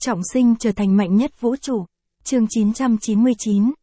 Trọng sinh trở thành mạnh nhất vũ trụ. Chương 999,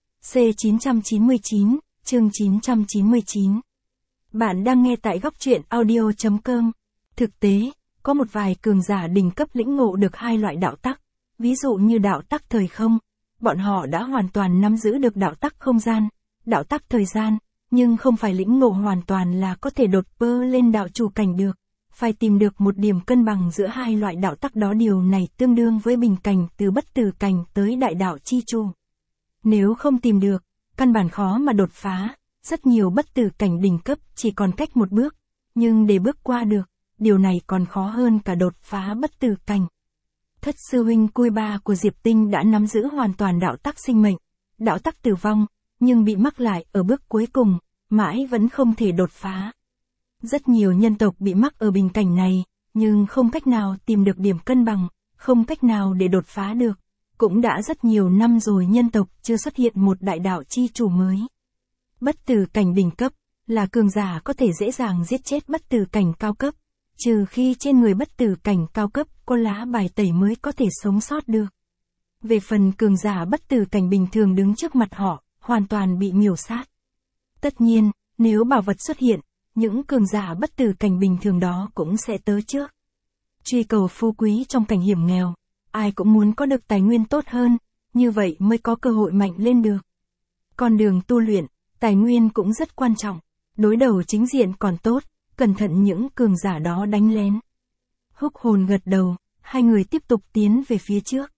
C999, chương 999. Bạn đang nghe tại góc truyện audio.com. Thực tế, có một vài cường giả đỉnh cấp lĩnh ngộ được hai loại đạo tắc, ví dụ như đạo tắc thời không. Bọn họ đã hoàn toàn nắm giữ được đạo tắc không gian, đạo tắc thời gian, nhưng không phải lĩnh ngộ hoàn toàn là có thể đột phá lên đạo chủ cảnh được. Phải tìm được một điểm cân bằng giữa hai loại đạo tắc đó, điều này tương đương với bình cảnh từ bất tử cảnh tới đại đạo chi chu. Nếu không tìm được, căn bản khó mà đột phá, rất nhiều bất tử cảnh đỉnh cấp chỉ còn cách một bước, nhưng để bước qua được, điều này còn khó hơn cả đột phá bất tử cảnh. Thất sư huynh Cui Ba của Diệp Tinh đã nắm giữ hoàn toàn đạo tắc sinh mệnh, đạo tắc tử vong, nhưng bị mắc lại ở bước cuối cùng, mãi vẫn không thể đột phá. Rất nhiều nhân tộc bị mắc ở bình cảnh này, nhưng không cách nào tìm được điểm cân bằng, không cách nào để đột phá được. Cũng đã rất nhiều năm rồi nhân tộc chưa xuất hiện một đại đạo chi chủ mới. Bất tử cảnh đỉnh cấp, là cường giả có thể dễ dàng giết chết bất tử cảnh cao cấp, trừ khi trên người bất tử cảnh cao cấp có lá bài tẩy mới có thể sống sót được. Về phần cường giả bất tử cảnh bình thường đứng trước mặt họ, hoàn toàn bị miểu sát. Tất nhiên, nếu bảo vật xuất hiện, những cường giả bất tử cảnh bình thường đó cũng sẽ tới trước. Truy cầu phú quý trong cảnh hiểm nghèo, ai cũng muốn có được tài nguyên tốt hơn, như vậy mới có cơ hội mạnh lên được. Con đường tu luyện, tài nguyên cũng rất quan trọng, đối đầu chính diện còn tốt, cẩn thận những cường giả đó đánh lén. Húc Hồn gật đầu, hai người tiếp tục tiến về phía trước.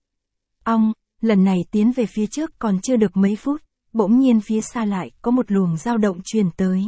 Lần này tiến về phía trước còn chưa được mấy phút, bỗng nhiên phía xa lại có một luồng dao động truyền tới.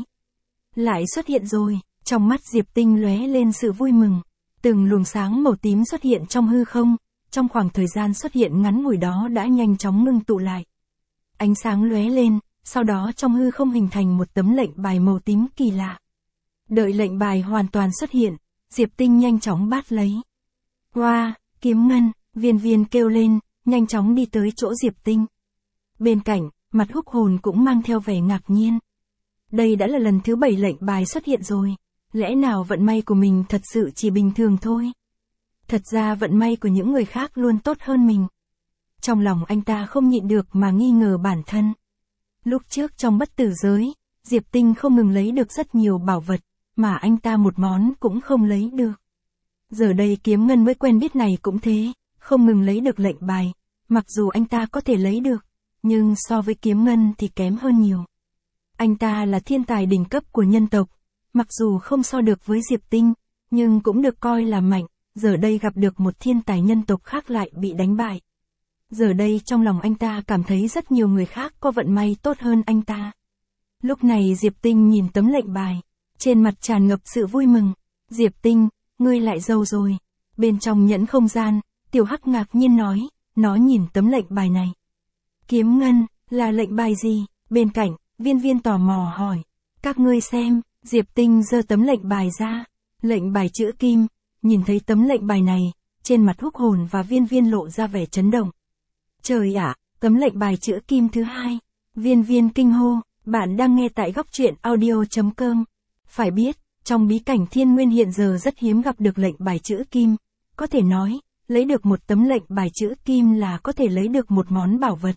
Lại xuất hiện rồi, trong mắt Diệp Tinh lóe lên sự vui mừng. Từng luồng sáng màu tím xuất hiện trong hư không, trong khoảng thời gian xuất hiện ngắn ngủi đó đã nhanh chóng ngưng tụ lại. Ánh sáng lóe lên, sau đó trong hư không hình thành một tấm lệnh bài màu tím kỳ lạ. Đợi lệnh bài hoàn toàn xuất hiện, Diệp Tinh nhanh chóng bắt lấy. Wow, kiếm ngân, Viên Viên kêu lên, nhanh chóng đi tới chỗ Diệp Tinh. Bên cạnh, mặt Húc Hồn cũng mang theo vẻ ngạc nhiên. Đây đã là lần thứ 7 lệnh bài xuất hiện rồi, lẽ nào vận may của mình thật sự chỉ bình thường thôi? Thật ra vận may của những người khác luôn tốt hơn mình. Trong lòng anh ta không nhịn được mà nghi ngờ bản thân. Lúc trước trong bất tử giới, Diệp Tinh không ngừng lấy được rất nhiều bảo vật, mà anh ta một món cũng không lấy được. Giờ đây kiếm ngân mới quen biết này cũng thế, không ngừng lấy được lệnh bài, mặc dù anh ta có thể lấy được, nhưng so với kiếm ngân thì kém hơn nhiều. Anh ta là thiên tài đỉnh cấp của nhân tộc, mặc dù không so được với Diệp Tinh, nhưng cũng được coi là mạnh, giờ đây gặp được một thiên tài nhân tộc khác lại bị đánh bại. Giờ đây trong lòng anh ta cảm thấy rất nhiều người khác có vận may tốt hơn anh ta. Lúc này Diệp Tinh nhìn tấm lệnh bài, trên mặt tràn ngập sự vui mừng. Diệp Tinh, ngươi lại giàu rồi. Bên trong nhẫn không gian, Tiểu Hắc ngạc nhiên nói, nó nhìn tấm lệnh bài này. Kiếm ngân, là lệnh bài gì? Bên cạnh, Viên Viên tò mò hỏi. Các ngươi xem, Diệp Tinh giơ tấm lệnh bài ra. Lệnh bài chữ kim, nhìn thấy tấm lệnh bài này, trên mặt Húc Hồn và Viên Viên lộ ra vẻ chấn động. Trời ạ, tấm lệnh bài chữ kim thứ 2. Viên Viên kinh hô, bạn đang nghe tại góc truyện audio.com. Phải biết, trong bí cảnh Thiên Nguyên hiện giờ rất hiếm gặp được lệnh bài chữ kim. Có thể nói, lấy được một tấm lệnh bài chữ kim là có thể lấy được một món bảo vật.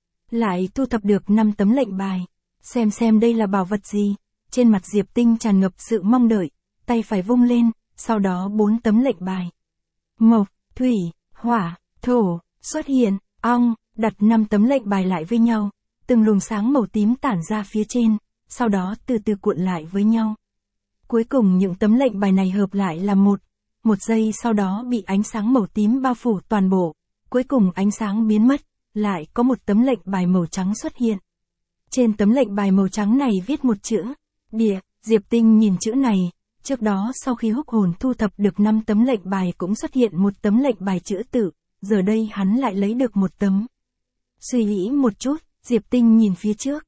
Lại thu thập được 5 tấm lệnh bài. Xem đây là bảo vật gì? Trên mặt Diệp Tinh tràn ngập sự mong đợi, tay phải vung lên, sau đó 4 tấm lệnh bài. Mộc, thủy, hỏa, thổ, xuất hiện, đặt 5 tấm lệnh bài lại với nhau, từng luồng sáng màu tím tản ra phía trên, sau đó từ từ cuộn lại với nhau. Cuối cùng những tấm lệnh bài này hợp lại là một giây sau đó bị ánh sáng màu tím bao phủ toàn bộ, cuối cùng ánh sáng biến mất, lại có một tấm lệnh bài màu trắng xuất hiện. Trên tấm lệnh bài màu trắng này viết một chữ, Địa. Diệp Tinh nhìn chữ này, trước đó sau khi Húc Hồn thu thập được 5 tấm lệnh bài cũng xuất hiện một tấm lệnh bài chữ Tử, giờ đây hắn lại lấy được một tấm. Suy nghĩ một chút, Diệp Tinh nhìn phía trước.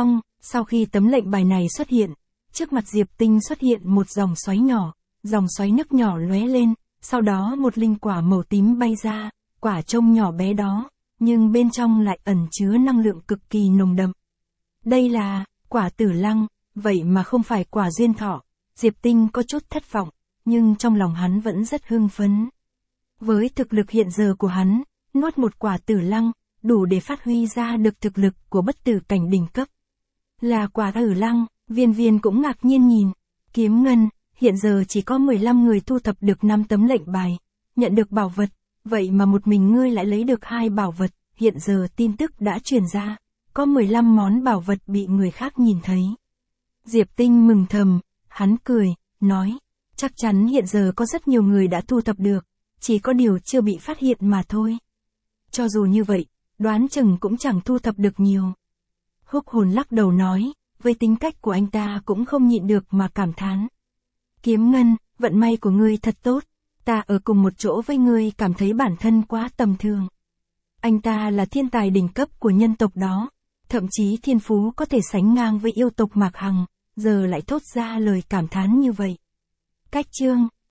Sau khi tấm lệnh bài này xuất hiện, trước mặt Diệp Tinh xuất hiện một dòng xoáy nhỏ, dòng xoáy nước nhỏ lóe lên, sau đó một linh quả màu tím bay ra, quả trông nhỏ bé đó, nhưng bên trong lại ẩn chứa năng lượng cực kỳ nồng đậm. Đây là quả Tử Lăng, vậy mà không phải quả duyên thọ. Diệp Tinh có chút thất vọng, nhưng trong lòng hắn vẫn rất hưng phấn. Với thực lực hiện giờ của hắn, nuốt một quả tử lăng, đủ để phát huy ra được thực lực của bất tử cảnh đỉnh cấp. Là quả tử lăng, Viên Viên cũng ngạc nhiên nhìn. Kiếm ngân, hiện giờ chỉ có 15 người thu thập được 5 tấm lệnh bài, nhận được bảo vật, vậy mà một mình ngươi lại lấy được 2 bảo vật, hiện giờ tin tức đã truyền ra, có 15 món bảo vật bị người khác nhìn thấy. Diệp Tinh mừng thầm, hắn cười, nói, chắc chắn hiện giờ có rất nhiều người đã thu thập được, chỉ có điều chưa bị phát hiện mà thôi. Cho dù như vậy, đoán chừng cũng chẳng thu thập được nhiều. Húc Hồn lắc đầu nói, với tính cách của anh ta cũng không nhịn được mà cảm thán. Kiếm ngân, vận may của ngươi thật tốt, ta ở cùng một chỗ với ngươi cảm thấy bản thân quá tầm thường. Anh ta là thiên tài đỉnh cấp của nhân tộc đó, thậm chí thiên phú có thể sánh ngang với yêu tộc Mạc Hằng, giờ lại thốt ra lời cảm thán như vậy. Cách chương